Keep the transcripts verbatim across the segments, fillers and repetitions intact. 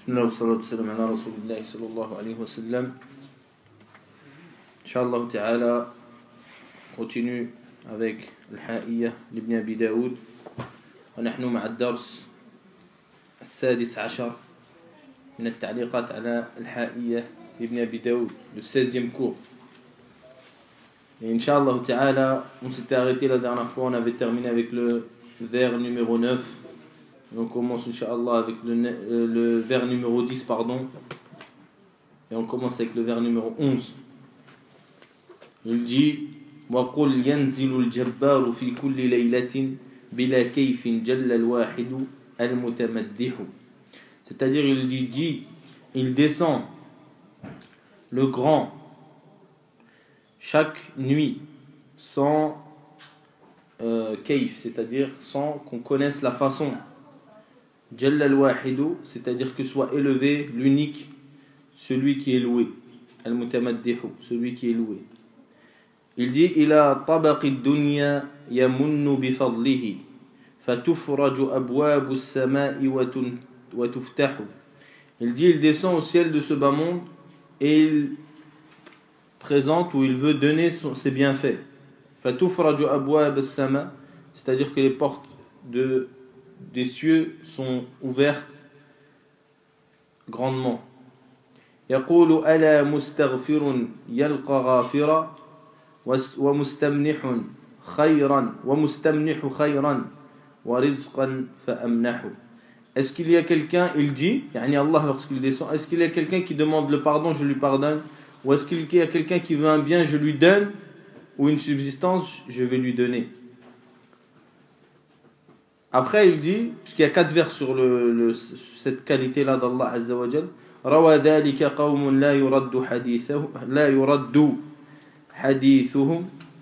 Bismillah wa salatu salam ala Rasulillah sallallahu alayhi wa sallam. Inch'Allah ta'ala, continue avec الحائية لابن أبي داود ونحن مع الدرس السادس عشر من التعليقات على الحائية لابن أبي داود, le seizième cours. Et Inch'Allah ta'ala, on s'était arrêté la dernière fois, on avait terminé avec le vers numéro neuf. On commence Inch'Allah avec le, euh, le vers numéro dix, pardon. Et on commence avec le vers numéro onze. Il dit وَقُلْ يَنْزِلُ الْجَبَّارُ فِي كُلِّ لَيْلَةٍ بِلَا كَيْفٍ جَلَّ الْوَاحِدُ الْمُتَمَدِّحُ. C'est-à-dire, il dit, dit, il descend le grand chaque nuit sans euh, kayf, c'est-à-dire sans qu'on connaisse la façon. Jalla al-wahidu, c'est-à-dire que soit élevé l'unique, celui qui est loué. Al-mutamaddihu, celui qui est loué. Il dit ila tabaqi dunya yamunnu bi fadlihi fatufraju abwabu as-sama'i wa tuftahu. Il dit il descend au ciel de ce bas monde et il présente ou il veut donner son, ses bienfaits. Fatufraju abwab as-sama', c'est-à-dire que les portes de des cieux sont ouvertes grandement. يقول ألا مستغفر يلقى غافرا ومستمنح خيرا ومستمنح خيرا ورزقا فأمنح. Est-ce qu'il y a quelqu'un, il dit, yani Allah lorsqu'il descend, est-ce qu'il y a quelqu'un qui demande le pardon, je lui pardonne, ou est-ce qu'il y a quelqu'un qui veut un bien, je lui donne, ou une subsistance, je vais lui donner. Après, il dit, puisqu'il y a quatre vers sur le, le, cette qualité-là d'Allah Azza wa Jal, روى ذلك قوم لا يرد حديثه لا يرد حديثهم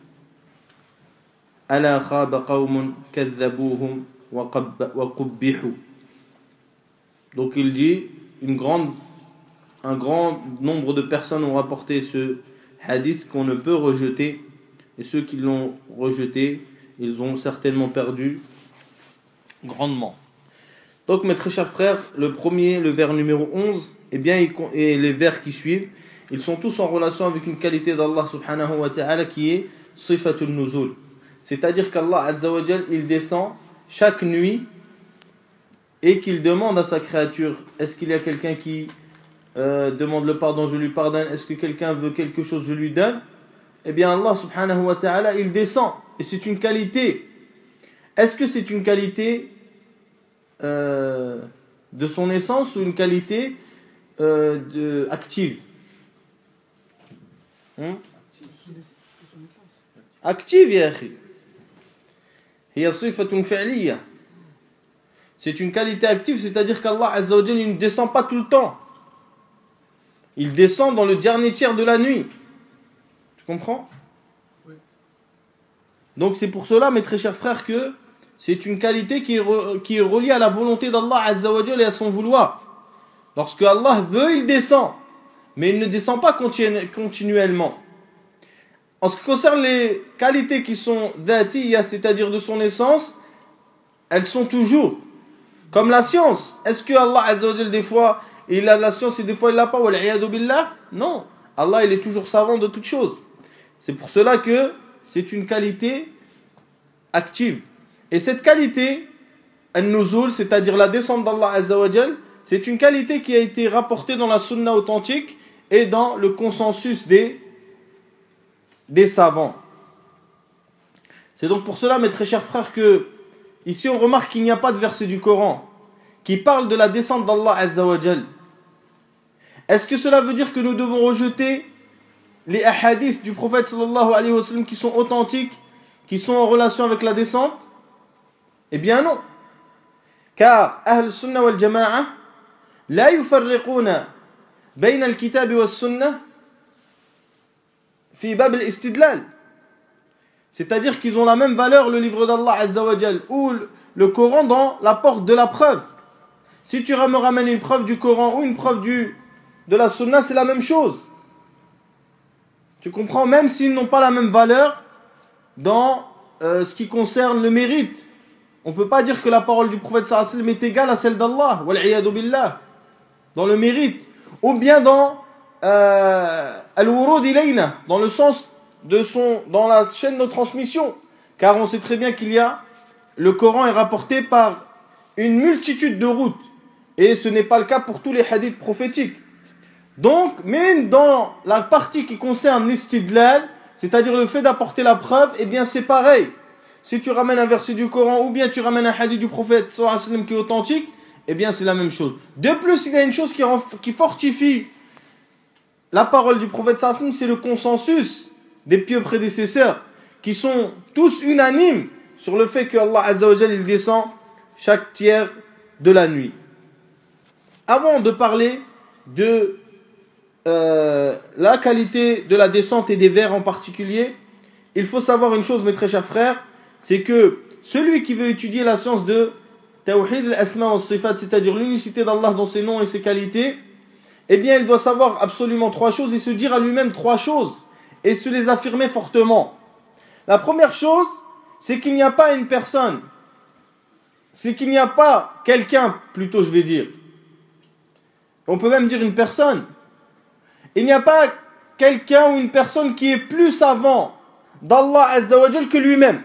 ألا خاب قوم كذبوهم وقبحوا. Donc il dit, une grande, un grand nombre de personnes ont rapporté ce hadith qu'on ne peut rejeter, et ceux qui l'ont rejeté, ils ont certainement perdu grandement. Donc mes très chers frères, le premier, le vers numéro onze, eh bien, et les vers qui suivent, ils sont tous en relation avec une qualité d'Allah subhanahu wa ta'ala qui est sifatul nuzul. C'est-à-dire qu'Allah Azza wa Jal, il descend chaque nuit et qu'il demande à sa créature, est-ce qu'il y a quelqu'un qui euh, demande le pardon, je lui pardonne, est-ce que quelqu'un veut quelque chose, je lui donne. Eh bien Allah subhanahu wa ta'ala, il descend, et c'est une qualité. Est-ce que c'est une qualité euh, de son essence ou une qualité euh, de, active hmm? Active, ya akhi. Hiya sifatun fi'liya. C'est une qualité active, c'est-à-dire qu'Allah Azza wa Jalla, il ne descend pas tout le temps. Il descend dans le dernier tiers de la nuit. Tu comprends? Oui. Donc c'est pour cela, mes très chers frères, que c'est une qualité qui est, re, qui est reliée à la volonté d'Allah Azza wa Jalla et à son vouloir. Lorsque Allah veut, il descend. Mais il ne descend pas continu, continuellement. En ce qui concerne les qualités qui sont dhatiyya, c'est-à-dire de son essence, elles sont toujours. Comme la science. Est-ce que Allah Azza wa Jalla, des fois, il a la science et des fois il l'a pas? Wal iyadu billah? Non. Allah, il est toujours savant de toutes choses. C'est pour cela que c'est une qualité active. Et cette qualité, al-nuzul, c'est-à-dire la descente d'Allah Azza wa Jal, c'est une qualité qui a été rapportée dans la sunna authentique et dans le consensus des, des savants. C'est donc pour cela, mes très chers frères, que ici on remarque qu'il n'y a pas de verset du Coran qui parle de la descente d'Allah Azza wa Jal. Est-ce que cela veut dire que nous devons rejeter les hadiths du prophète sallallahu alayhi wa sallam qui sont authentiques, qui sont en relation avec la descente? Eh bien non. Car Ahl Sunnah wal Jama'a la yufarriquna bayna al-kitab wa sunnah fi bab al-istidlal. C'est-à-dire qu'ils ont la même valeur, le livre d'Allah Azza wa Jal ou le Coran, dans la porte de la preuve. Si tu me ramènes une preuve du Coran ou une preuve du, de la Sunna, c'est la même chose. Tu comprends? Même s'ils n'ont pas la même valeur dans euh, ce qui concerne le mérite. On ne peut pas dire que la parole du prophète sallallahu alayhi wa sallam est égale à celle d'Allah. Wal iyadu billah. dans le mérite, ou bien dans euh, al-wurud ilayna, dans le sens de son, dans la chaîne de transmission. Car on sait très bien qu'il y a, le Coran est rapporté par une multitude de routes. Et ce n'est pas le cas pour tous les hadiths prophétiques. Donc, mais dans la partie qui concerne l'istidlal, c'est-à-dire le fait d'apporter la preuve, eh bien c'est pareil. Si tu ramènes un verset du Coran ou bien tu ramènes un hadith du prophète sallallahu alayhi wa sallam qui est authentique, eh bien c'est la même chose. De plus, il y a une chose qui, qui fortifie la parole du prophète sallallahu alayhi wa sallam, c'est le consensus des pieux prédécesseurs qui sont tous unanimes sur le fait que Allah Azza wa Jal il descend chaque tiers de la nuit. Avant de parler de euh, la qualité de la descente et des vers en particulier, il faut savoir une chose, mes très chers frères, c'est que celui qui veut étudier la science de Tawhid al-Asma wa Sifat, c'est-à-dire l'unicité d'Allah dans ses noms et ses qualités, eh bien il doit savoir absolument trois choses et se dire à lui-même trois choses et se les affirmer fortement. La première chose, c'est qu'il n'y a pas une personne, c'est qu'il n'y a pas quelqu'un, plutôt je vais dire, on peut même dire une personne, il n'y a pas quelqu'un ou une personne qui est plus savant d'Allah Azza wa Jal que lui-même.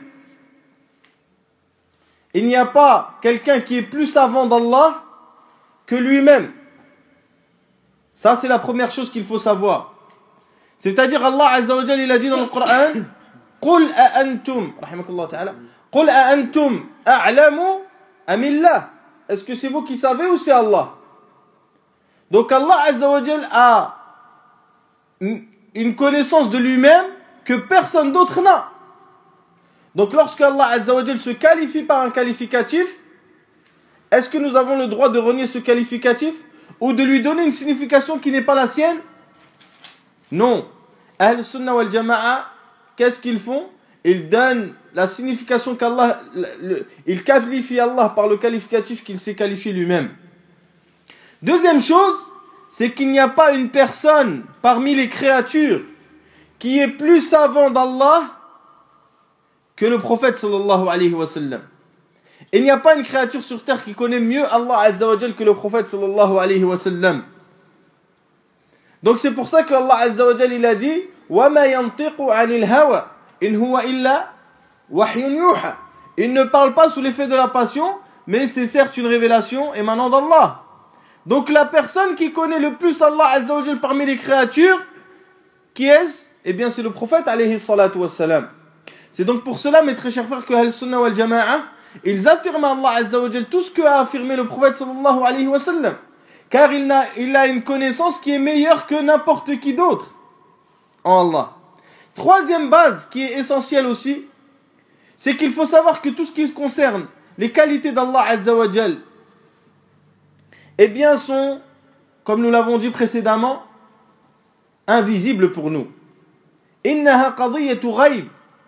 Il n'y a pas quelqu'un qui est plus savant d'Allah que lui-même. Ça, c'est la première chose qu'il faut savoir. C'est-à-dire, Allah Azza wa Jal, il a dit dans le Coran, قُلْ أَأَنْتُمْ رحمكُلlah ta'ala قُلْ أَأَنْتُمْ أَعْلَمُ أَمِ اللَّهِ. Est-ce que c'est vous qui savez ou c'est Allah? Donc Allah Azza wa Jal a une connaissance de lui-même que personne d'autre n'a. Donc lorsque Allah Azza wa Jal se qualifie par un qualificatif, est-ce que nous avons le droit de renier ce qualificatif ou de lui donner une signification qui n'est pas la sienne? Non. Ahl Sunnah wal Jama'a, qu'est-ce qu'ils font? Ils donnent la signification qu'Allah, le, ils qualifient Allah par le qualificatif qu'il s'est qualifié lui-même. Deuxième chose, c'est qu'il n'y a pas une personne parmi les créatures qui est plus savant d'Allah que le prophète sallallahu alayhi wa sallam. Il n'y a pas une créature sur terre qui connaît mieux Allah Azza wa Jal que le prophète sallallahu alayhi wa sallam. Donc c'est pour ça que Allah Azza wa Jal il a dit وَمَا يَنْطِقُ عَنِ الْهَوَى إِنْ هُوَ إِلَّا وَحْيٌ يُوحَى. Il ne parle pas sous l'effet de la passion, mais c'est certes une révélation émanant d'Allah. Donc la personne qui connaît le plus Allah Azza wa Jal parmi les créatures, qui est-ce? Eh bien c'est le prophète alayhi salatu wassalam. C'est donc pour cela, mes très chers frères, que Ahl-Sunnah wal Jama'a, ils affirment à Allah Azza wa Jal tout ce que a affirmé le prophète sallallahu alayhi wa sallam. Car il a, il a une connaissance qui est meilleure que n'importe qui d'autre en Allah. Troisième base qui est essentielle aussi, c'est qu'il faut savoir que tout ce qui concerne les qualités d'Allah Azza wa Jal, eh bien sont, comme nous l'avons dit précédemment, invisibles pour nous. Innaha qadiyatu ghayb.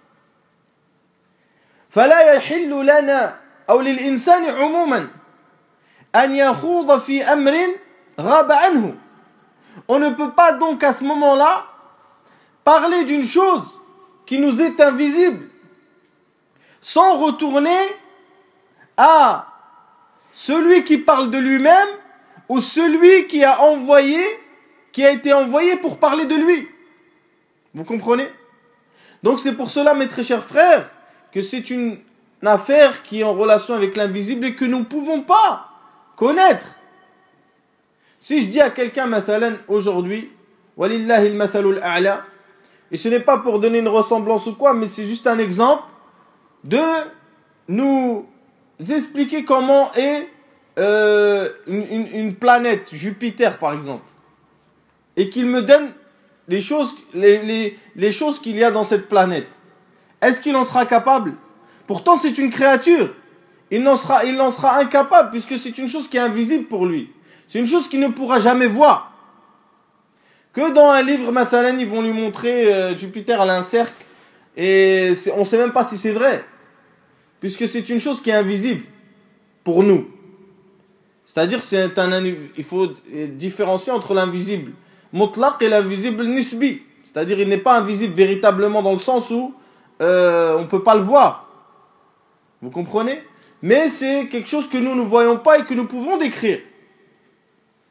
فلا يحل لنا أو للإنسان عموما أن يخوض في أمر غاب عنه. On ne peut pas donc à ce moment-là parler d'une chose qui nous est invisible sans retourner à celui qui parle de lui-même ou celui qui a envoyé, qui a été envoyé pour parler de lui. Vous comprenez? Donc c'est pour cela, mes très chers frères, que c'est une affaire qui est en relation avec l'invisible et que nous ne pouvons pas connaître. Si je dis à quelqu'un, mathalan, aujourd'hui, walillahi al-mathalul a'la, et ce n'est pas pour donner une ressemblance ou quoi, mais c'est juste un exemple de nous expliquer comment est euh, une, une, une planète, Jupiter par exemple, et qu'il me donne les choses, les, les, les choses qu'il y a dans cette planète. Est-ce qu'il en sera capable? Pourtant c'est une créature. Il en sera, il en sera incapable puisque c'est une chose qui est invisible pour lui. C'est une chose qu'il ne pourra jamais voir. Que dans un livre, mathalan, ils vont lui montrer euh, Jupiter à un cercle et on ne sait même pas si c'est vrai. Puisque c'est une chose qui est invisible pour nous. C'est-à-dire c'est un, il faut différencier entre l'invisible mutlaq et l'invisible nisbi. C'est-à-dire il n'est pas invisible véritablement dans le sens où Euh, on ne peut pas le voir. Vous comprenez? Mais c'est quelque chose que nous ne voyons pas et que nous pouvons décrire.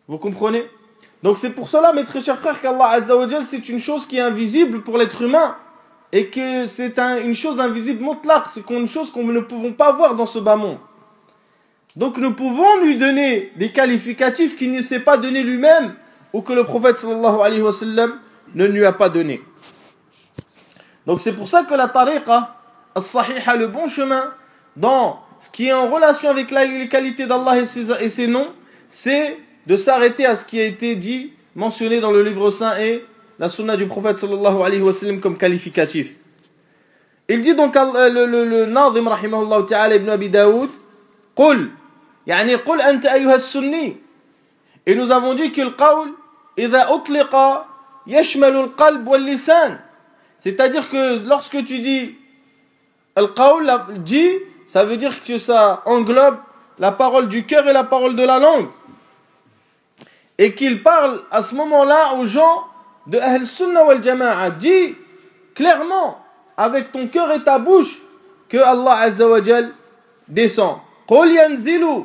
Vous comprenez? Donc c'est pour cela, mes très chers frères, qu'Allah Azza wa Jal, c'est une chose qui est invisible pour l'être humain. Et que c'est un, une chose invisible mutlaq, c'est une chose qu'on ne pouvons pas voir dans ce bas monde. Donc nous pouvons lui donner des qualificatifs qu'il ne s'est pas donné lui-même, ou que le prophète sallallahu alayhi wa sallam ne lui a pas donné. Donc c'est pour ça que la tariqa, as-sahiha, le bon chemin, dans ce qui est en relation avec la, les qualités d'Allah et ses, et ses noms, c'est de s'arrêter à ce qui a été dit, mentionné dans le livre saint et la sunna du prophète sallallahu alayhi wa sallam comme qualificatif. Il dit donc le, le, le, le Nazim rahimahullah ta'ala ibn Abi Daoud, قل يعني قل أنت أيها السني. Et nous avons dit que le qawl إذا أطلق يشمل القلب واللسان. C'est-à-dire que lorsque tu dis le qawl, dit, ça veut dire que ça englobe la parole du cœur et la parole de la langue. Et qu'il parle à ce moment-là aux gens de Ahl Sunnah wal Jama'a. Dis clairement avec ton cœur et ta bouche que Allah Azza wa Jal descend. Qul yanzilu.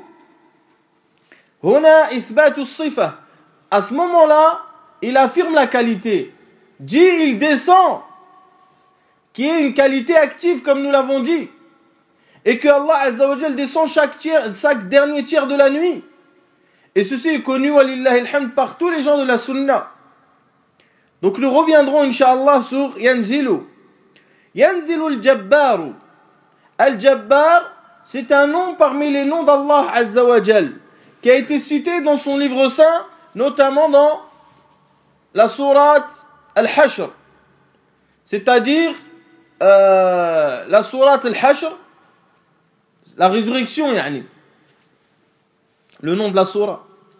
Huna ithbatu as-sifa. À ce moment-là, il affirme la qualité. Dis il descend, qui est une qualité active comme nous l'avons dit. Et que Allah Azza wa Jal descend chaque, tiers, chaque dernier tiers de la nuit. Et ceci est connu, walillahi alhamd, par tous les gens de la sunna. Donc nous reviendrons, incha'Allah, sur Yanzilu. Yanzilu al-Jabbaru. Al-Jabbar, c'est un nom parmi les noms d'Allah Azza wa Jal, qui a été cité dans son livre saint, notamment dans la sourate Al-Hashr. C'est-à-dire, euh, la sourate Al-Hashr, la résurrection, yani. Le nom de la sourate.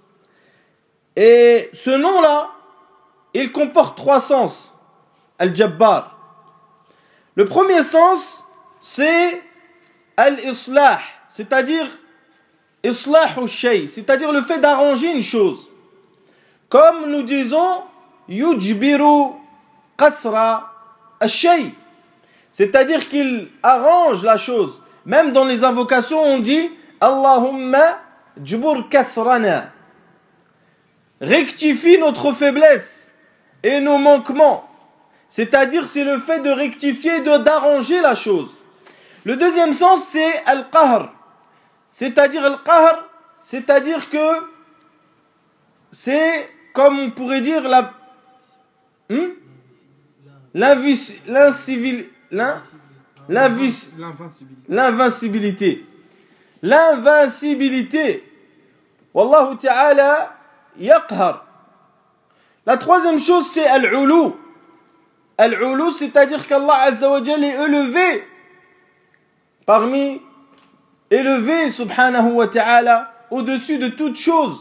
Et ce nom-là, il comporte trois sens. Al-Jabbar. Le premier sens, c'est Al-Islah, c'est-à-dire Islahu shay, c'est-à-dire le fait d'arranger une chose. Comme nous disons Yujbiru Qasra al-shay, c'est-à-dire qu'il arrange la chose. Même dans les invocations, on dit Allahumma jbur kasrana. Rectifie notre faiblesse et nos manquements. C'est-à-dire, c'est le fait de rectifier, de d'arranger la chose. Le deuxième sens, c'est al-qahr. C'est-à-dire, al-qahr, c'est-à-dire que c'est, comme on pourrait dire, la hmm? L'invis, l'incivil, l'in, l'invis, l'invincibilité. L'invincibilité. Wallahu ta'ala yaqhar. La troisième chose, c'est al-ulu. Al-ulu, c'est-à-dire qu'Allah Azza wa Jalla est élevé parmi, élevé, subhanahu wa ta'ala, au-dessus de toute chose.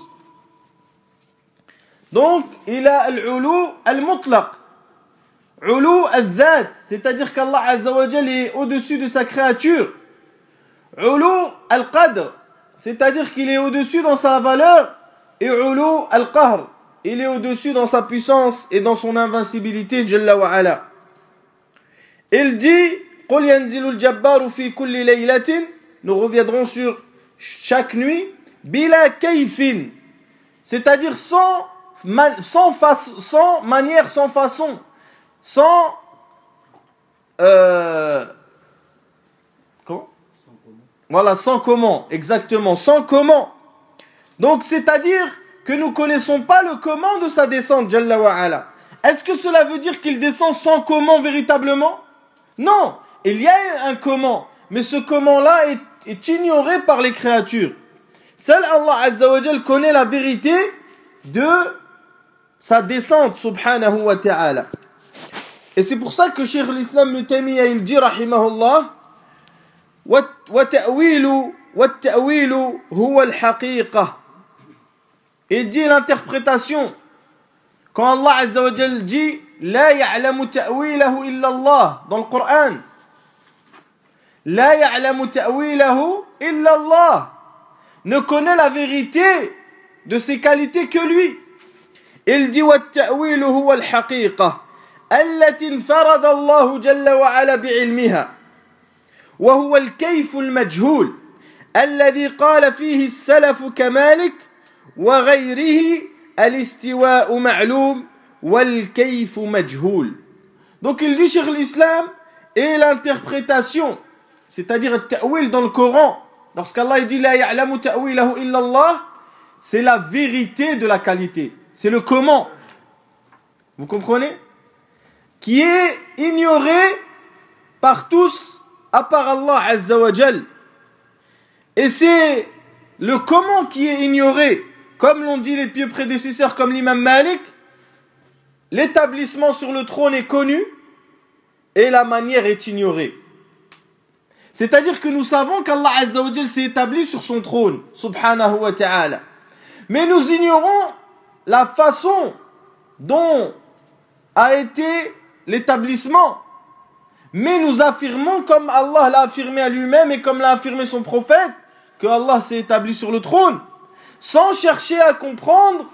Donc, il a al-ulu al-mutlaq. Ulu al-dhat, c'est-à-dire qu'Allah Azza wa Jalla est au-dessus de sa créature. Ulu al-qadr, c'est-à-dire qu'il est au-dessus dans sa valeur. Et ulu al-qahr, il est au-dessus dans sa puissance et dans son invincibilité, Jalla wa ala. Il dit, قُلْ يَنْزِلُ الْجَبَّارُ فِي كُلِّ لَيْلَةٍ. Nous reviendrons sur chaque nuit. Bila kayfin, c'est-à-dire sans, man, sans, face, sans manière, sans façon, sans... Euh, comment? Voilà, sans comment, exactement, sans comment. Donc, c'est-à-dire que nous ne connaissons pas le comment de sa descente, Jalla wa ala. Est-ce que cela veut dire qu'il descend sans comment véritablement? Non, il y a un comment, mais ce comment-là est, est ignoré par les créatures. Seul Allah Azza wa Jal connaît la vérité de sa descente, subhanahu wa ta'ala. Et c'est pour ça que Cheikh l'Islam Ibn Taymiyyah, il dit, rahimahullah, wa ta'wilu, wa ta'wilu huwa al-haqiqa. Il dit l'interprétation. Quand Allah Azza wa Jal dit La ya'lamu ta'wilahu illa Allah dans le Coran. La ya'lamu ta'wilahu illa Allah. Ne connaît la vérité de ses qualités que lui. Il dit Wa ta'wilu huwa al-haqiqa allati infarada Allah jalla wa ala bi'ilmiha. Wa huwa al-kayf al-majhul alladhi qala fihi as-salaf kamalik وغيره al-istiwa'u ma'loum wal-kayfu majhoul. Donc il dit Cheikh l'Islam et l'interprétation, c'est-à-dire le ta'wil dans le Coran, lorsqu'Allah dit la ya'lamu ta'wilahu illa Allah, c'est la vérité de la qualité, c'est le comment. Vous comprenez? Qui est ignoré par tous à part Allah Azza wa Jal. Et c'est le comment qui est ignoré, comme l'ont dit les pieux prédécesseurs comme l'imam Malik. L'établissement sur le trône est connu et la manière est ignorée. C'est-à-dire que nous savons qu'Allah Azza wa Jal s'est établi sur son trône, subhanahu wa ta'ala. Mais nous ignorons la façon dont a été l'établissement. Mais nous affirmons, comme Allah l'a affirmé à lui-même et comme l'a affirmé son prophète, que Allah s'est établi sur le trône, sans chercher à comprendre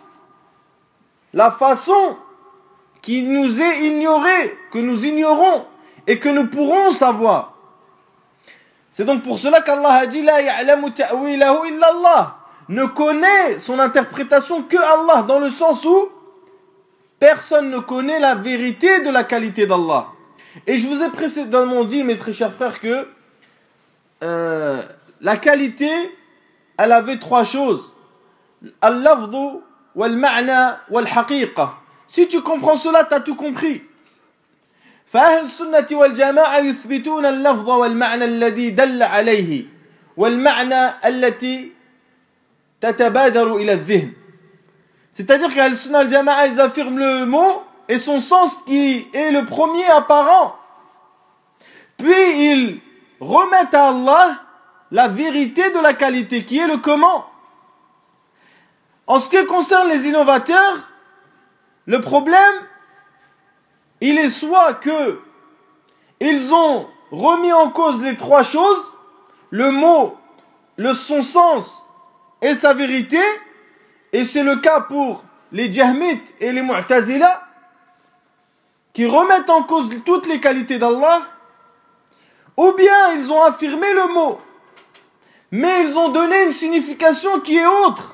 la façon qui nous est ignorée, que nous ignorons et que nous pourrons savoir. C'est donc pour cela qu'Allah a dit la ya'lamu ta'wilahu illa Allah, ne connaît son interprétation que Allah, dans le sens où personne ne connaît la vérité de la qualité d'Allah. Et je vous ai précédemment dit, mes très chers frères, que euh, la qualité, elle avait trois choses. Al-lafdhu, wal-ma'na, wal-haqiqa. Si tu comprends cela, tu as tout compris. فأهل السنة والجماعة يثبتون اللفظ والمعنى الذي دل عليه والمعنى التي تتبادر إلى الذهن. C'est-à-dire qu'Ahl Sunnah al Jama'a, ils affirment le mot et son sens qui est le premier apparent. Puis ils remettent à Allah la vérité de la qualité, qui est le comment. En ce qui concerne les innovateurs, le problème, il est soit que ils ont remis en cause les trois choses, le mot, le, son sens et sa vérité, et c'est le cas pour les Jahmites et les Mu'tazila, qui remettent en cause toutes les qualités d'Allah, ou bien ils ont affirmé le mot, mais ils ont donné une signification qui est autre.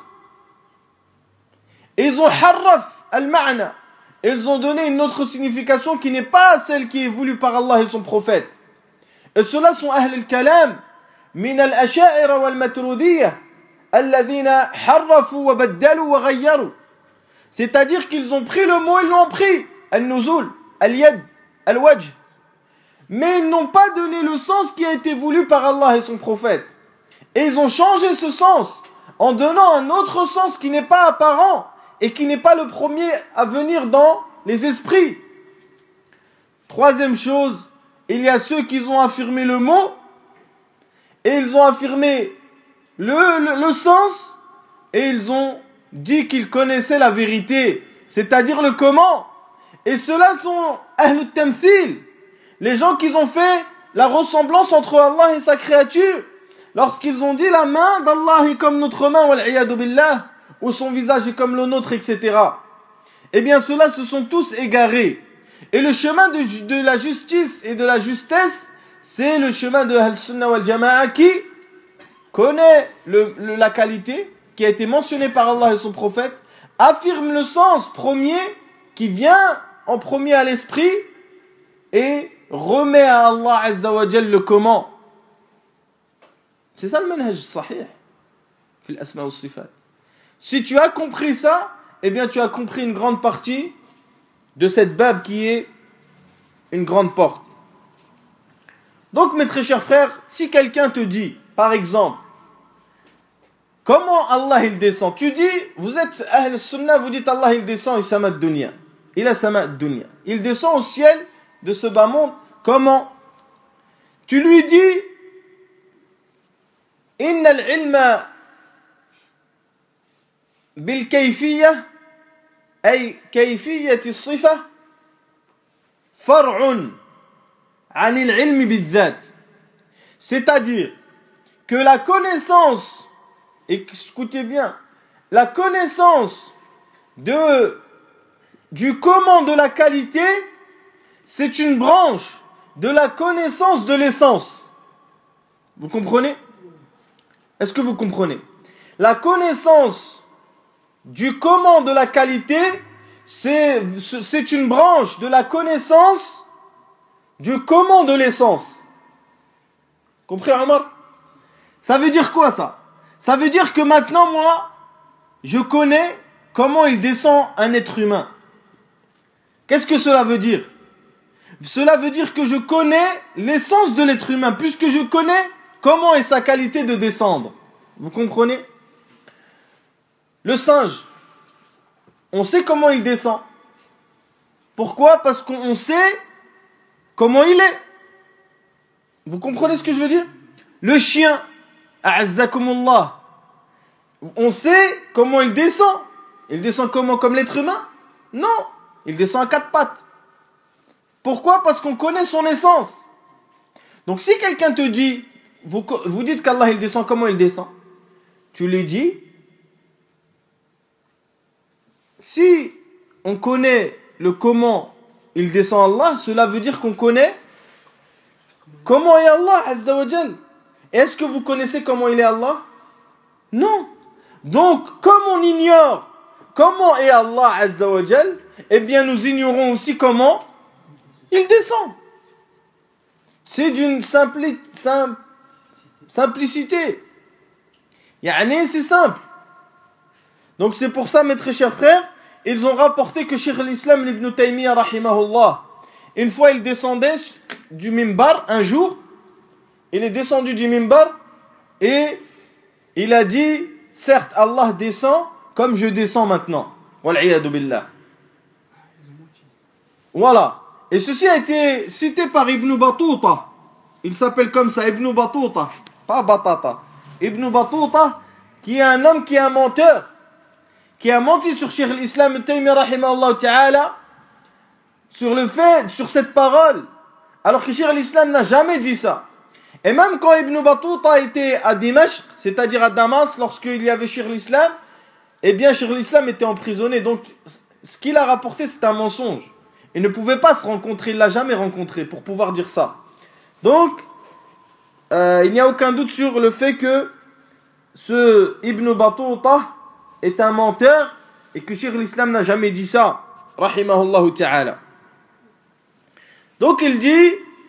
Ils ont harraf al-ma'na, ils ont donné une autre signification qui n'est pas celle qui est voulue par Allah et son prophète. Et ceux-là sont ahl al-kalam, min al-asha'ira wal-maturudiyya, alladhina harrafu wa baddalu wa ghayyaru. C'est-à-dire qu'ils ont pris le mot, ils l'ont pris, al-nuzul, al-yad, al-wajh. Mais ils n'ont pas donné le sens qui a été voulu par Allah et son prophète. Et ils ont changé ce sens en donnant un autre sens qui n'est pas apparent et qui n'est pas le premier à venir dans les esprits. Troisième chose, il y a ceux qui ont affirmé le mot et ils ont affirmé le, le, le sens et ils ont dit qu'ils connaissaient la vérité, c'est-à-dire le comment. Et ceux-là sont ahl al-tamthil, les gens qui ont fait la ressemblance entre Allah et sa créature, lorsqu'ils ont dit la main d'Allah est comme notre main, wal-iyadu billah, ou son visage est comme le nôtre, et cetera. Eh bien, ceux-là se sont tous égarés. Et le chemin de, de la justice et de la justesse, c'est le chemin de Ahl-Sunnah wal-Jama'a qui connaît le, le, la qualité qui a été mentionnée par Allah et son prophète, affirme le sens premier qui vient en premier à l'esprit et remet à Allah Azza wa Jal le comment. C'est ça le manhaj sahih fil asma wa sifat. Si tu as compris ça, eh bien tu as compris une grande partie de cette bab qui est une grande porte. Donc mes très chers frères, si quelqu'un te dit, par exemple, comment Allah il descend, tu dis, vous êtes Ahl Sunnah, vous dites Allah il descend, il sama dunya, il a sama dunya, il descend au ciel de ce bas monde. Comment? Tu lui dis, inna al-ilma bil kayfiyya ay kayfiyyati as-sifa far'un 'an al-ilm bil-dhat. C'est-à-dire que la connaissance, écoutez bien, la connaissance de du comment de la qualité, c'est une branche de la connaissance de l'essence. Vous comprenez? Est-ce que vous comprenez? La connaissance du comment de la qualité, c'est, c'est une branche de la connaissance du comment de l'essence. Compris, Omar? Ça veut dire quoi, ça? Ça veut dire que maintenant, moi, je connais comment il descend un être humain. Qu'est-ce que cela veut dire? Cela veut dire que je connais l'essence de l'être humain, puisque je connais comment est sa qualité de descendre. Vous comprenez? Le singe, on sait comment il descend. Pourquoi? Parce qu'on sait comment il est. Vous comprenez ce que je veux dire? Le chien, a'azzakumullah, on sait comment il descend. Il descend comment? Comme l'être humain? Non, il descend à quatre pattes. Pourquoi? Parce qu'on connaît son essence. Donc si quelqu'un te dit, vous, vous dites qu'Allah il descend, comment il descend? Tu lui dis, si on connaît le comment il descend Allah, cela veut dire qu'on connaît comment est Allah Azza wa Jal. Est-ce que vous connaissez comment il est Allah? Non. Donc, comme on ignore comment est Allah Azza wa Jal, eh bien nous ignorons aussi comment il descend. C'est d'une simpli- sim- simplicité. Yani, c'est simple. Donc c'est pour ça, mes très chers frères, ils ont rapporté que Cheikh al-Islam Ibn Taymiyyah, rahimahullah, une fois il descendait du mimbar, un jour, il est descendu du mimbar et il a dit, certes Allah descend comme je descends maintenant. Wal'iyadu billah. Voilà. Et ceci a été cité par Ibn Battuta. Il s'appelle comme ça, Ibn Battuta. Pas Batata. Ibn Battuta, qui est un homme qui est un menteur, qui a menti sur Cheikh al-Islam Taymiyyah rahimahullah ta'ala, sur le fait, sur cette parole, alors que Cheikh al-Islam n'a jamais dit ça. Et même quand Ibn Battuta était à Dimashq, c'est-à-dire à Damas, lorsqu'il y avait Cheikh al-Islam, eh bien Cheikh al-Islam était emprisonné. Donc ce qu'il a rapporté, c'est un mensonge. Il ne pouvait pas se rencontrer, il ne l'a jamais rencontré pour pouvoir dire ça. Donc, euh, il n'y a aucun doute sur le fait que ce Ibn Battuta est un menteur et que Cheikh l'Islam n'a jamais dit ça, rahimahullah ta'ala. Donc il dit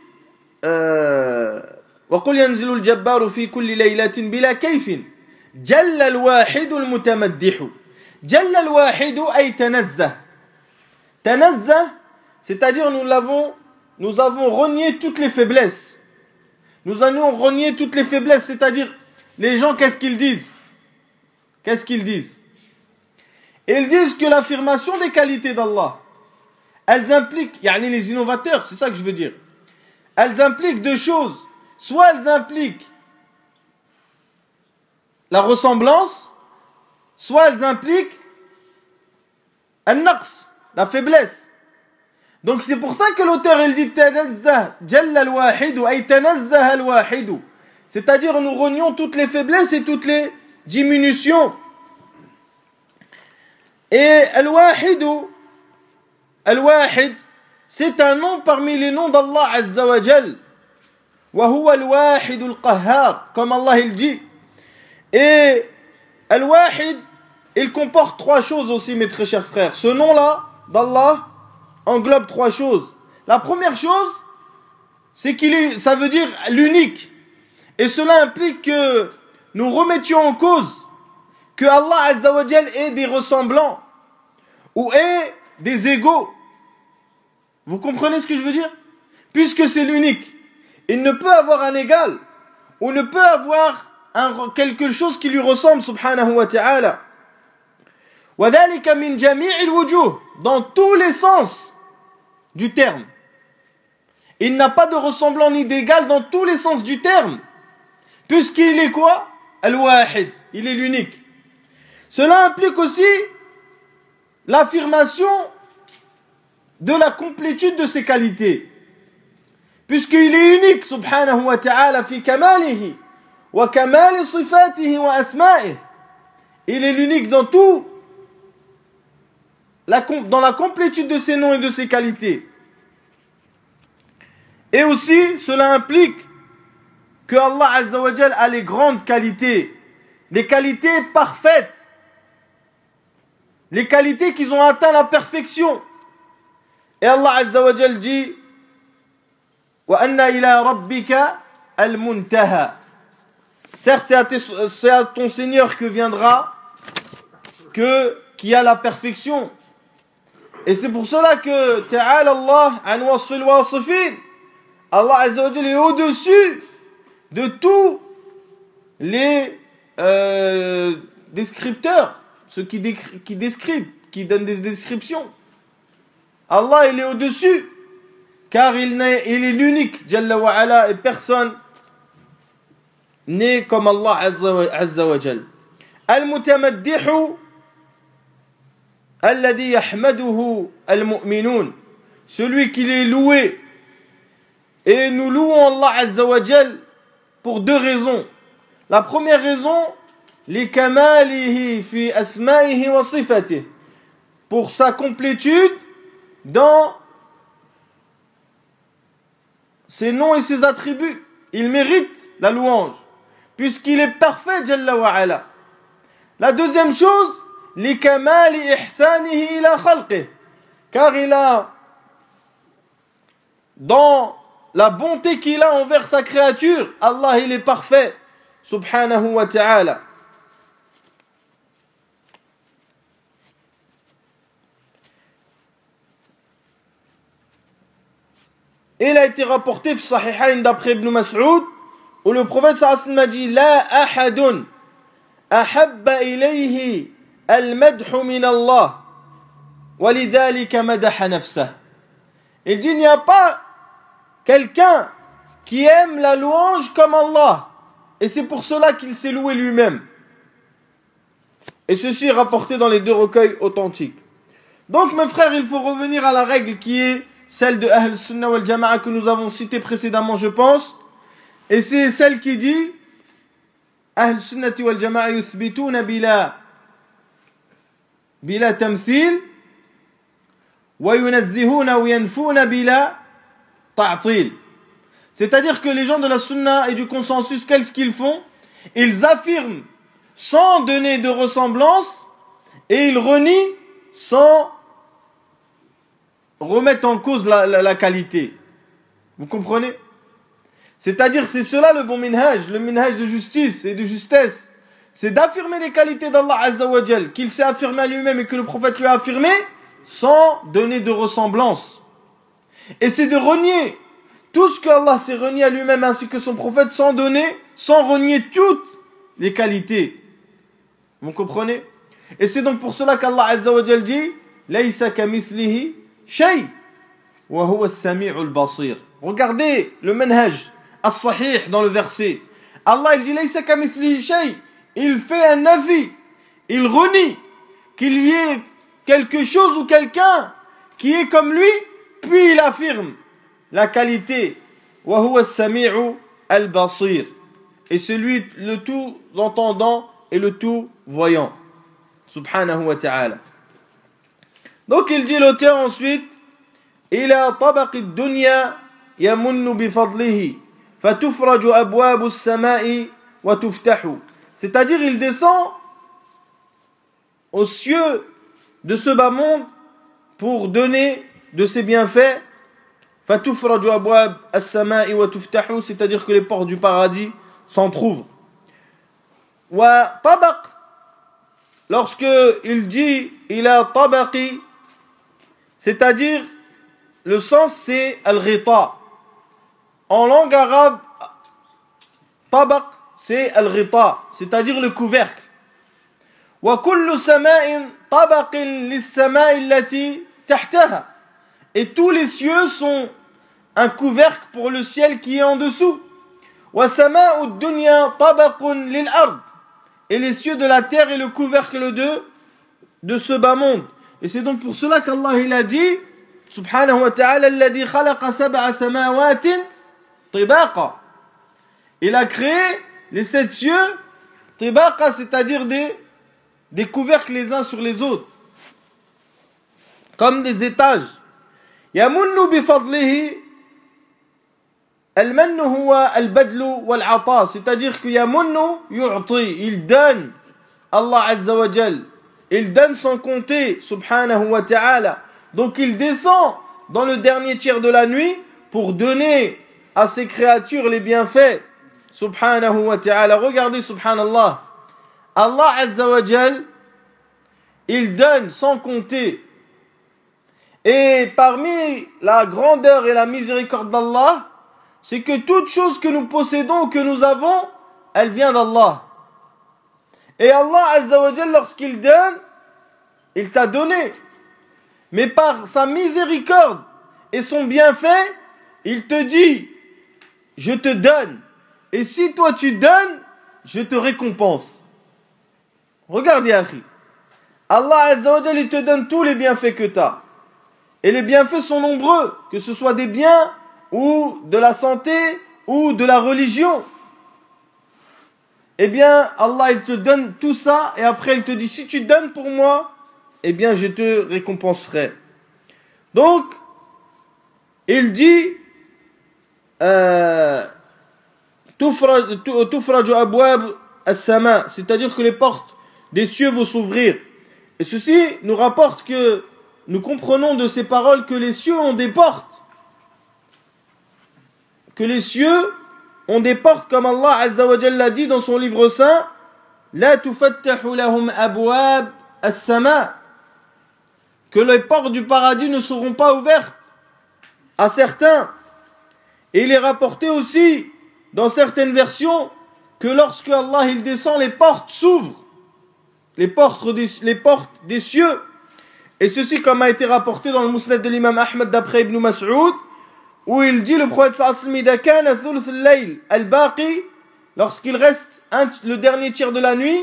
وَقُلْ يَنْزِلُ الْجَبَّارُ فِي كُلِّ لَيْلَةٍ بِلَا كَيْفٍ جَلَّ الْوَاحِدُ الْمُتَمَدِّحُ جَلَّ الْوَاحِدُ أي تَنَزَّهُ تَنَزَّهُ, c'est-à-dire nous l'avons, nous avons renié toutes les faiblesses. Nous avons renié toutes les faiblesses, c'est-à-dire les gens, qu'est-ce qu'ils disent? Qu'est-ce qu'ils disent? Ils disent que l'affirmation des qualités d'Allah, elles impliquent, yani les innovateurs, c'est ça que je veux dire, elles impliquent deux choses. Soit elles impliquent la ressemblance, soit elles impliquent an-naqs, la faiblesse. Donc c'est pour ça que l'auteur il dit tanazzah jalla al-wahid ay tanazzah al-wahid, c'est-à-dire nous renions toutes les faiblesses et toutes les diminutions. Et al-wahid, al-wahid, c'est un nom parmi les noms d'Allah Azza wa Jal. Wa huwa al-wahid al-qahhar, comme Allah il dit. Et al-wahid, il comporte trois choses aussi, mes très chers frères. Ce nom-là d'Allah englobe trois choses. La première chose, c'est qu'il est, ça veut dire l'unique. Et cela implique que nous remettions en cause que Allah Azza wa Jal ait des ressemblants ou ait des égaux. Vous comprenez ce que je veux dire? Puisque c'est l'unique. Il ne peut avoir un égal ou ne peut avoir un, quelque chose qui lui ressemble, subhanahu wa ta'ala. وَذَلِكَ مِنْ جَمِيعِ الْوُجُوهِ, dans tous les sens du terme. Il n'a pas de ressemblant ni d'égal dans tous les sens du terme. Puisqu'il est quoi? Al-Wahid, il est l'unique. Cela implique aussi l'affirmation de la complétude de ses qualités. Puisqu'il est unique, subhanahu wa ta'ala, fi kamalihi, wa kamali sifatihi wa asma'ihi. Il est l'unique dans tout, la, dans la complétude de ses noms et de ses qualités. Et aussi, cela implique que Allah Azza wa Jal a les grandes qualités, les qualités parfaites. les qualités qui ont atteint la perfection. Et Allah Azza wa Jal dit wa anna ila rabbika al-muntaha. Certes, c'est à, tes, c'est à ton Seigneur que viendra que qui a la perfection. Et c'est pour cela que ta'ala Allah an wasfil wasifin. Allah Azza wa Jal est au-dessus de tous les euh, descripteurs, ceux qui, décri- qui descrivent, qui donnent des descriptions. Allah, il est au-dessus, car il, n'est, il est l'unique, Jalla wa ala, et personne n'est comme Allah Azza wa Jal. Al-mutamaddihu alladhi yahmaduhu al-mu'minun. Celui qui est loué. Et nous louons Allah Azza wa Jal pour deux raisons. La première raison, li kamalihi fi asma'ihi wa sifatihi. Pour sa complétude dans ses noms et ses attributs. Il mérite la louange, puisqu'il est parfait, Jalla wa ala. La deuxième chose, li kamali ihsanihi ila khalqih. Car il a, dans la bonté qu'il a envers sa créature, Allah, il est parfait, subhanahu wa ta'ala. Et il a été rapporté في Sahihain d'après Ibn Mas'ud, où le prophète sallallahu alayhi wa sallam a dit La ahadun ahabba ilayhi al-madhu min Allah walidhalika madaha nafsah. Il dit il n'y a pas quelqu'un qui aime la louange comme Allah, et c'est pour cela qu'il s'est loué lui-même. Et ceci est rapporté dans les deux recueils authentiques. Donc mes frères, il faut revenir à la règle qui est celle de Ahl Sunnah wal Jama'a que nous avons citée précédemment, je pense. Et c'est celle qui dit Ahl Sunnah wal Jama'a yuthbituna bila bila tamthil wa yunazzihuna wa yanfuna bila ta'til. C'est-à-dire que les gens de la Sunna et du consensus, qu'est-ce qu'ils font? Ils affirment sans donner de ressemblance et ils renient sans remettre en cause la, la, la qualité. Vous comprenez? C'est-à-dire, c'est cela le bon minhaj, le minhaj de justice et de justesse. C'est d'affirmer les qualités d'Allah Azza wa Jal, qu'il s'est affirmé à lui-même et que le prophète lui a affirmé, sans donner de ressemblance. Et c'est de renier tout ce que Allah s'est renié à lui-même ainsi que son prophète, sans donner, sans renier toutes les qualités. Vous comprenez? Et c'est donc pour cela qu'Allah Azza wa Jal dit Laysa kamithlihi shay wa huwa as-sami'ul basir. Regardez le manhaj as-sahih dans le verset. Allah il dit Laysa kamithlihi shay. Il fait un avis, il renie qu'il y ait quelque chose ou quelqu'un qui est comme lui, puis il affirme la qualité. Wa huwa as-sami'u al-basir. Et c'est lui le tout entendant et le tout voyant. Subhanahu wa ta'ala. Donc il dit l'auteur ensuite Ila tabaqi ad-dunya yamunnu bi fadlihi fatufraju abwabu as-sama'i wa tuftahu. C'est-à-dire il descend aux cieux de ce bas monde pour donner de ses bienfaits. Fatufraju abwab as-sama'i wa tuftahu, c'est-à-dire que les portes du paradis s'entr'ouvrent. Wa tabaq, lorsque il dit ila tabaqi, c'est-à-dire le sens c'est al-ghita. En langue arabe, tabaq c'est al-ghita, c'est-à-dire le couvercle. Wa kullu sama'in tabaqin lis-sama'i allati tahtaha. Et tous les cieux sont un couvercle pour le ciel qui est en dessous. Wa sama'u ad-dunya tabaqun lil-ard. Et les cieux de la terre est le couvercle de de ce bas monde. Et c'est donc pour cela qu'Allah il a dit subhanahu wa ta'ala alladhi khalaqa sab'a samawatin tibaqa. Il a créé les sept cieux tibaqa, c'est-à-dire des des couvercles les uns sur les autres, comme des étages. Yamunnu bi fadlihi. Al-mannu huwa al-badlu wal-'ata, c'est-à-dire que yamunnu yu'ti, il donne, Allah Azza wa Jal, il donne sans compter, subhanahu wa ta'ala. Donc il descend dans le dernier tiers de la nuit pour donner à ses créatures les bienfaits, subhanahu wa ta'ala. Regardez, subhanallah, Allah azza wa jal, il donne sans compter. Et parmi la grandeur et la miséricorde d'Allah, c'est que toute chose que nous possédons, que nous avons, elle vient d'Allah. Et Allah azza wa jal, lorsqu'il donne, il t'a donné. Mais par sa miséricorde et son bienfait, il te dit, je te donne. Et si toi tu donnes, je te récompense. Regarde, Yahri. Allah azza wa jal, il te donne tous les bienfaits que tu as. Et les bienfaits sont nombreux, que ce soit des biens, ou de la santé, ou de la religion. Eh bien, Allah, il te donne tout ça, et après il te dit, si tu donnes pour moi, eh bien, je te récompenserai. Donc, il dit, euh, Tufraju abwab as-sama, c'est-à-dire que les portes des cieux vont s'ouvrir. Et ceci nous rapporte que nous comprenons de ces paroles que les cieux ont des portes. Que les cieux ont des portes, comme Allah Azza wa Jalla l'a dit dans son livre saint, La tufattahu lahum abwab as-sama, que les portes du paradis ne seront pas ouvertes à certains. Et il est rapporté aussi dans certaines versions que lorsque Allah il descend, les portes s'ouvrent, les portes des, les portes des cieux. Et ceci comme a été rapporté dans le Musnad de l'imam Ahmad d'après Ibn Mas'ud, où il dit, le prophète sallallahu alayhi wa sallam, lorsqu'il reste un, le dernier tiers de la nuit,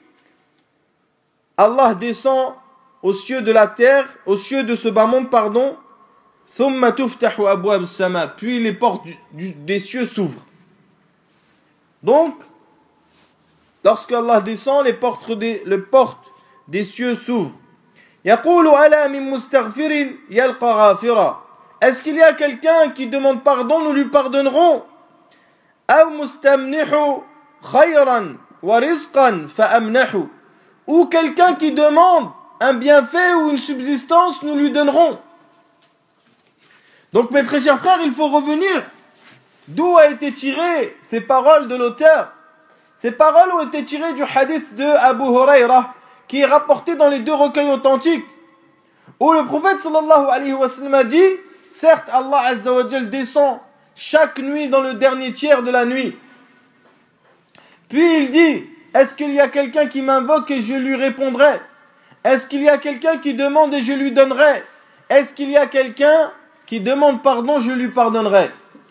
Allah descend aux cieux de la terre, aux cieux de ce bas monde, pardon, thumma tuftahu abwab as-sama, puis les portes du, du, des cieux s'ouvrent. Donc, lorsque Allah descend, les portes des, les portes des cieux s'ouvrent. يقول ألا من مستغفر يلقى غافرا. Est-ce qu'il y a quelqu'un qui demande pardon, nous lui pardonnerons? أو مستمنح خيرا ورزقا فأمنح. Ou quelqu'un qui demande un bienfait ou une subsistance, nous lui donnerons. Donc mes très chers frères, il faut revenir d'où a été tirées ces paroles de l'auteur. Ces paroles ont été tirées du hadith de Abu Huraira, qui est rapporté dans les deux recueils authentiques, où le prophète sallallahu alayhi wa sallam a dit, certes Allah azza wa jal descend chaque nuit dans le dernier tiers de la nuit. Puis il dit, est-ce qu'il y a quelqu'un qui m'invoque et je lui répondrai? Est-ce qu'il y a quelqu'un qui demande et je lui donnerai? Est-ce qu'il y a quelqu'un qui demande pardon, je lui pardonnerai?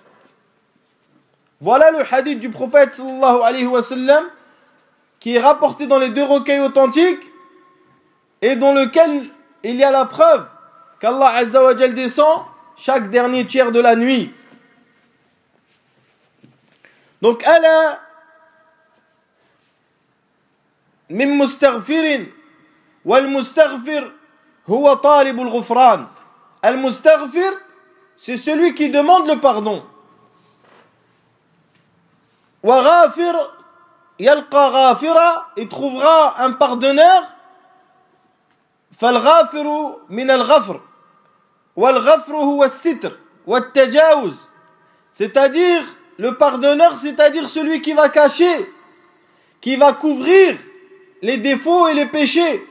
Voilà le hadith du prophète sallallahu alayhi wa sallam, qui est rapporté dans les deux recueils authentiques et dans lequel il y a la preuve qu'Allah Azza wa Jal descend chaque dernier tiers de la nuit. Donc, ala min mustaghfirin wal mustaghfir huwa talibul ghufran. Al mustaghfir, c'est celui qui demande le pardon. Wa ghafir yalqa ghafira, il trouvera un pardonneur. Fal ghafiru min al ghafr. Wal ghafru huwa as-sitr wa at-tajawuz. C'est-à-dire le pardonneur, c'est-à-dire celui qui va cacher, qui va couvrir les défauts et les péchés.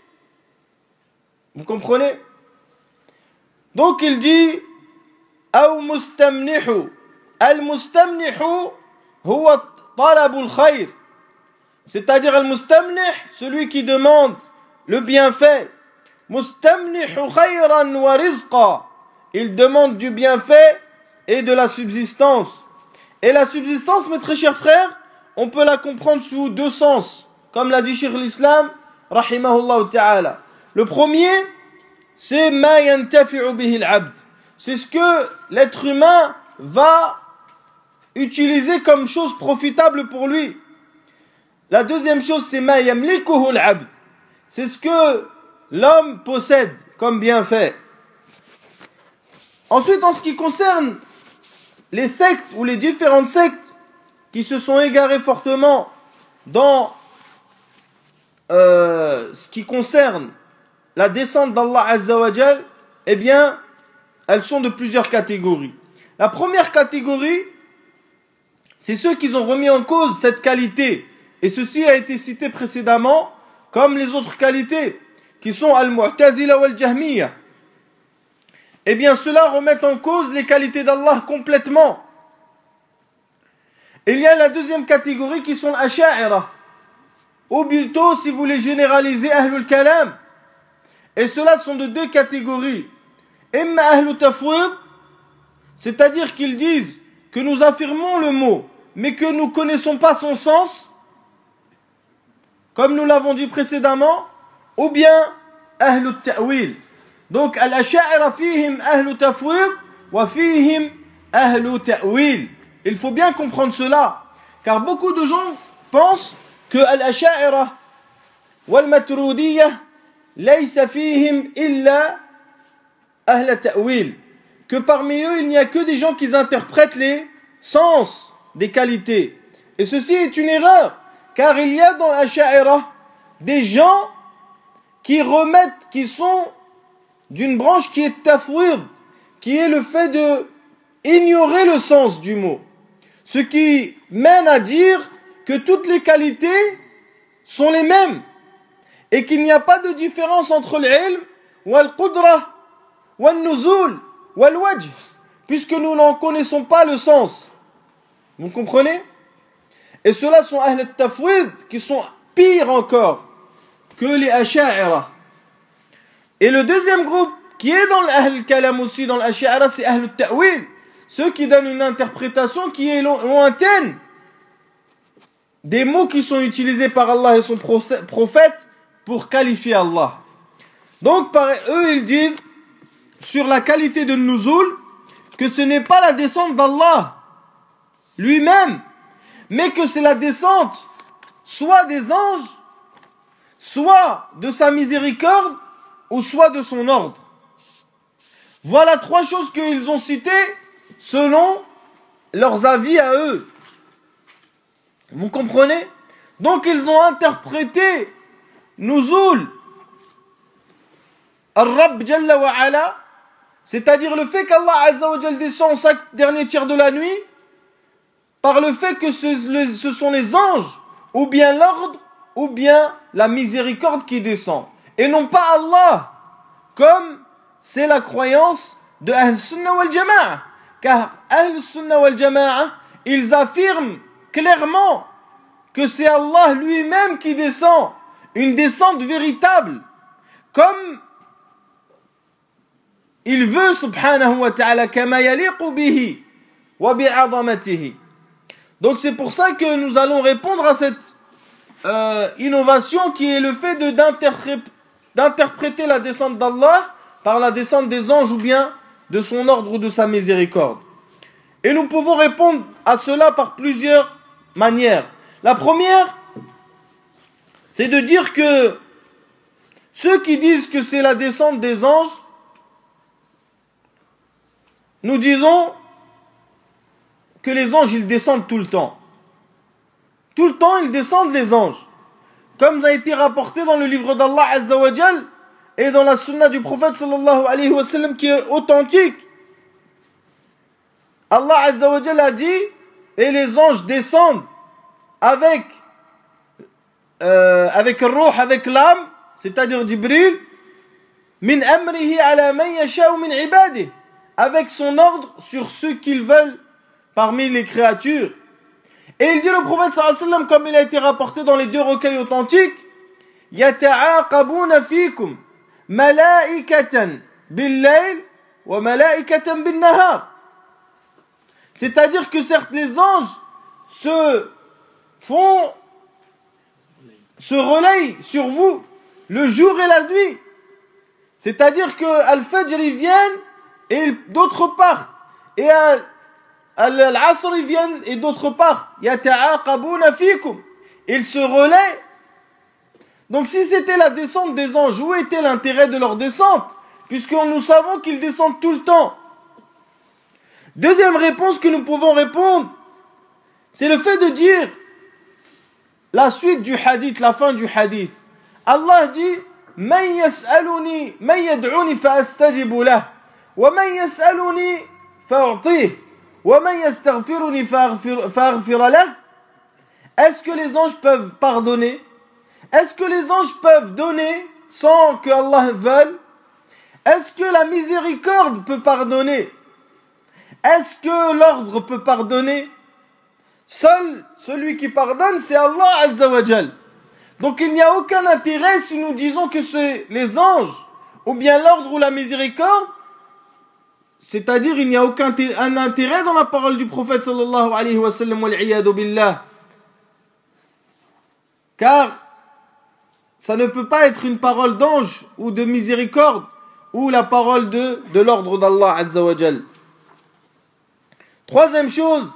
Vous comprenez? Donc il dit Aw mustamnihu. Al mustamnihu huwa talabul khayr. C'est-à-dire al-mustamnih, celui qui demande le bienfait. Mustamnihu khayran wa rizqa. Il demande du bienfait et de la subsistance. Et la subsistance, mes très chers frères, on peut la comprendre sous deux sens, comme l'a dit Cheikh l'Islam, rahimahullah ta'ala. Le premier, c'est ma yantafi'u bihi al-abd. C'est ce que l'être humain va utiliser comme chose profitable pour lui. La deuxième chose, c'est ma yamlikuhu al-abd. C'est ce que l'homme possède comme bienfait. Ensuite, en ce qui concerne les sectes ou les différentes sectes qui se sont égarées fortement dans euh, ce qui concerne la descente d'Allah Azza wa Jal, eh bien, elles sont de plusieurs catégories. La première catégorie, c'est ceux qui ont remis en cause cette qualité. Et ceci a été cité précédemment, comme les autres qualités, qui sont Al-Mu'tazila ou Al-Jahmiya. Eh bien, ceux-là remettent en cause les qualités d'Allah complètement. Et il y a la deuxième catégorie qui sont Asha'ira. Ou plutôt, si vous voulez généraliser, Ahlul Kalam. Et ceux-là sont de deux catégories. Imma Ahlul Tafwid, c'est-à-dire qu'ils disent que nous affirmons le mot, mais que nous ne connaissons pas son sens, comme nous l'avons dit précédemment, ou bien Ahlul Ta'wil. Donc, Al-Asha'ira fihim Ahlul Tafwid, wa fihim Ahlul Ta'wil. Il faut bien comprendre cela, car beaucoup de gens pensent que Al-Asha'ira wal-Maturudiyya laysa fihim illa Ahl Ta'wil. Que parmi eux, il n'y a que des gens qui interprètent les sens des qualités. Et ceci est une erreur, car il y a dans l'Asha'ira des gens qui remettent, qui sont d'une branche qui est tafwid, qui est le fait de ignorer le sens du mot. Ce qui mène à dire que toutes les qualités sont les mêmes et qu'il n'y a pas de différence entre l'ilm, wal-qudra, wal-nuzul, wal-wajh, puisque nous n'en connaissons pas le sens. Vous comprenez? Et ceux-là sont Ahl al-Tafwid, qui sont pires encore que les Asha'ira. Et le deuxième groupe, qui est dans l'Ahl al-Kalam aussi, dans l'Asha'ira, c'est Ahl al-Ta'wil, ceux qui donnent une interprétation qui est lointaine des mots qui sont utilisés par Allah et son prophète pour qualifier Allah. Donc, par eux, ils disent sur la qualité de Nuzul que ce n'est pas la descente d'Allah lui-même, mais que c'est la descente soit des anges, soit de sa miséricorde, ou soit de son ordre. Voilà trois choses qu'ils ont citées selon leurs avis à eux. Vous comprenez? Donc ils ont interprété Nuzul Ar-Rabb Jalla wa Ala, c'est-à-dire le fait qu'Allah Azza wa Jal descend en chaque dernier tiers de la nuit, par le fait que ce, le, ce sont les anges, ou bien l'ordre, ou bien la miséricorde qui descend. Et non pas Allah, comme c'est la croyance de Ahl Sunnah wal Jama'a. Car Ahl Sunnah wal Jama'a, ils affirment clairement que c'est Allah lui-même qui descend, une descente véritable, comme il veut subhanahu wa ta'ala, kama yaliqu bihi wa bi'azamatihi. Donc c'est pour ça que nous allons répondre à cette euh, innovation qui est le fait de d'interpré- d'interpréter la descente d'Allah par la descente des anges ou bien de son ordre ou de sa miséricorde. Et nous pouvons répondre à cela par plusieurs manières. La première, c'est de dire que ceux qui disent que c'est la descente des anges, nous disons que les anges, ils descendent tout le temps. Tout le temps, ils descendent les anges. Comme ça a été rapporté dans le livre d'Allah Azza wa Jal et dans la sunna du prophète sallallahu alayhi wa sallam qui est authentique. Allah Azza wa Jal a dit, et les anges descendent avec euh, avec le ruh, avec l'âme, c'est-à-dire Jibril, min amrihi ala man yasha'u min ibadihi, avec son ordre sur ceux qu'ils veulent parmi les créatures. Et il dit le prophète sallallahu alayhi wa sallam, comme il a été rapporté dans les deux recueils authentiques, yata'aqabuna fikum malaikatan bil-layl wa malaikatan bin-nahar. C'est-à-dire que certes les anges se font, se relayent sur vous le jour et la nuit. C'est-à-dire que Al-Fajr ils viennent et d'autres partent. Et Al-Asr ils viennent et d'autres partent. Yata'aqabuna fikum. Ils se relaient. Donc si c'était la descente des anges, où était l'intérêt de leur descente? Puisque nous savons qu'ils descendent tout le temps. Deuxième réponse que nous pouvons répondre, c'est le fait de dire la suite du hadith, la fin du hadith. Allah dit Man yas'aluni, man yad'uni fa'astajibu lah, wa man yas'aluni fa'u'tih, wa man yastaghfiruni fa'aghfir lah. Est-ce que les anges peuvent pardonner? Est-ce que les anges peuvent donner sans que Allah veuille? Est-ce que la miséricorde peut pardonner? Est-ce que l'ordre peut pardonner? Seul celui qui pardonne, c'est Allah Azza wa Jal. Donc il n'y a aucun intérêt si nous disons que c'est les anges, ou bien l'ordre ou la miséricorde, c'est-à-dire il n'y a aucun un intérêt dans la parole du prophète sallallahu alayhi wa sallam wal iyadu billah. Car ça ne peut pas être une parole d'ange ou de miséricorde ou la parole de, de l'ordre d'Allah Azza wa Jal. Troisième chose,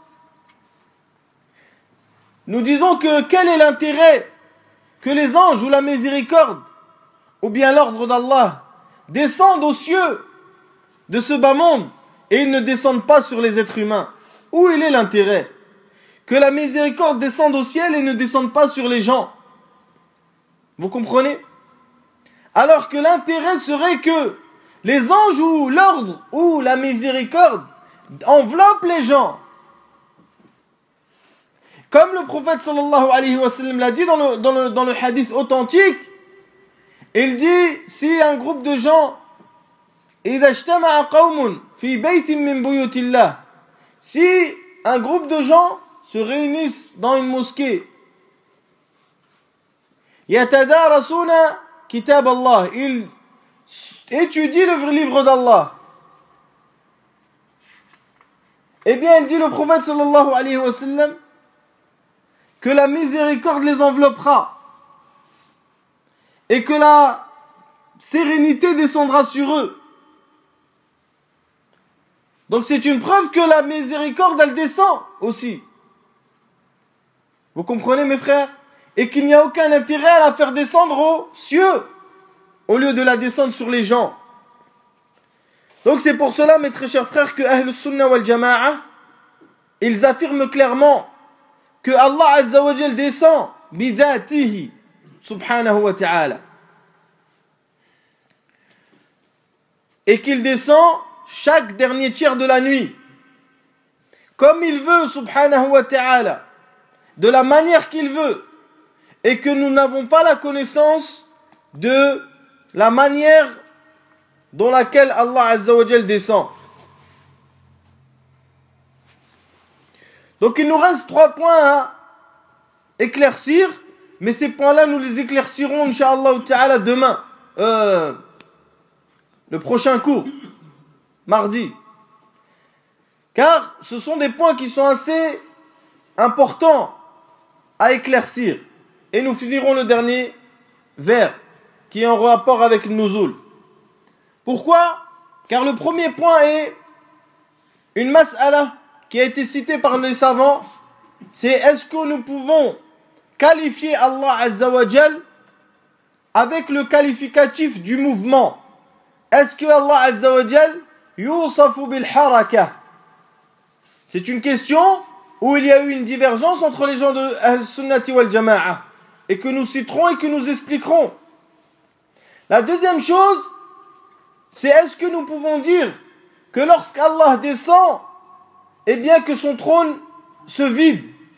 nous disons que quel est l'intérêt que les anges ou la miséricorde ou bien l'ordre d'Allah descendent aux cieux de ce bas monde et ils ne descendent pas sur les êtres humains? Où il est l'intérêt? Que la miséricorde descende au ciel et ne descende pas sur les gens. Vous comprenez? Alors que l'intérêt serait que les anges ou l'ordre ou la miséricorde enveloppent les gens. Comme le prophète sallallahu alayhi wa sallam l'a dit dans le, dans, le, dans le hadith authentique, il dit, si un groupe de gens, إِذَا اجْتَمَعَ قَوْمٌ فِي بَيْتٍ مِّن بُيُوتِ اللَّهِ, si un groupe de gens se réunissent dans une mosquée, يَتَدَارَسُونَ كِتَابَ اللَّهِ, ils étudient le livre d'Allah. Eh bien, il dit le prophète sallallahu alayhi wa sallam que la miséricorde les enveloppera et que la sérénité descendra sur eux. Donc c'est une preuve que la miséricorde elle descend aussi. Vous comprenez mes frères? Et qu'il n'y a aucun intérêt à la faire descendre aux cieux au lieu de la descendre sur les gens. Donc c'est pour cela mes très chers frères que Ahl Sunnah wal Jama'a ils affirment clairement que Allah Azza wa Jal descend bidhatihi subhanahu wa ta'ala et qu'il descend chaque dernier tiers de la nuit comme il veut subhanahu wa ta'ala, de la manière qu'il veut, et que nous n'avons pas la connaissance de la manière dans laquelle Allah Azza wa Jal descend. Donc il nous reste trois points à éclaircir, mais ces points-là nous les éclaircirons Inch'Allah ta'ala demain, euh, le prochain cours, mardi. Car ce sont des points qui sont assez importants à éclaircir. Et nous finirons le dernier vers qui est en rapport avec le nuzul. Pourquoi? Car le premier point est une mas'ala qui a été citée par les savants, c'est est-ce que nous pouvons qualifier Allah Azza wa Jal avec le qualificatif du mouvement? Est-ce que Allah Azza wa Jal yusafu bil haraka? C'est une question où il y a eu une divergence entre les gens de Ahl-Sunnati wal Jama'a et que nous citerons et que nous expliquerons. La deuxième chose, c'est est-ce que nous pouvons dire que lorsqu'Allah descend, eh bien que son trône se vide?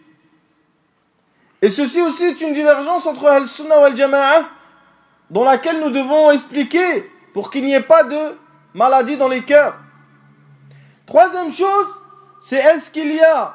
Et ceci aussi est une divergence entre Ahl-Sunnah wal Jama'a dans laquelle nous devons expliquer pour qu'il n'y ait pas de maladie dans les cœurs. Troisième chose, c'est est-ce qu'il y a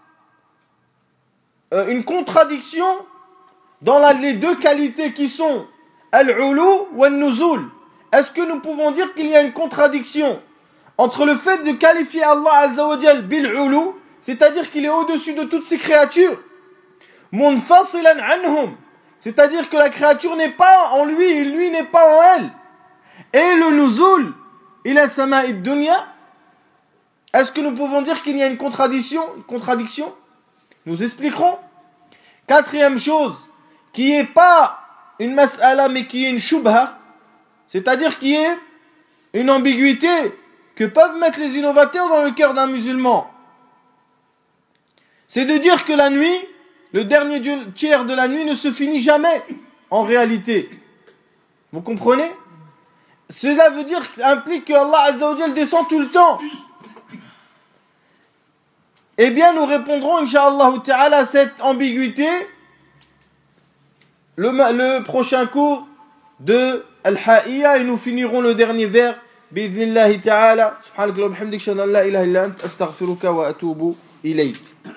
euh, une contradiction dans la, les deux qualités qui sont al-ulu ou al-nuzul? Est-ce que nous pouvons dire qu'il y a une contradiction entre le fait de qualifier Allah Azza wa Jal bil-ulu, c'est-à-dire qu'il est au-dessus de toutes ces créatures, munfasilan anhum, c'est-à-dire que la créature n'est pas en lui et lui n'est pas en elle, et le nuzul ila sama'id dunya? Est-ce que nous pouvons dire qu'il y a une contradiction, une contradiction? Nous expliquerons. Quatrième chose, qui n'est pas une mas'ala mais qui est une shubha, c'est-à-dire qui est une ambiguïté que peuvent mettre les innovateurs dans le cœur d'un musulman. C'est de dire que la nuit, le dernier tiers de la nuit ne se finit jamais. en réalité. Vous comprenez? Cela veut dire, implique que Allah Azza wa Jal descend tout le temps. Eh bien, nous répondrons, Inch'Allah Ta'ala, à cette ambiguïté, le, le prochain cours de Al-Ha'iyya, et nous finirons le dernier vers, Bidhnillahi Ta'ala, Subhanakallah wa bihamdik, shalla la ilaha illa ant, astaghfiruka wa atubu ilayk.